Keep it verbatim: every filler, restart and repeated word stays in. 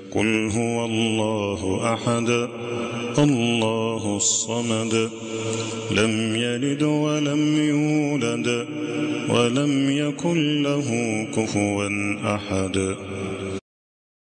قل هو الله أحد الله الصمد لم يلد ولم يولد ولم يكن له كفوا أحد.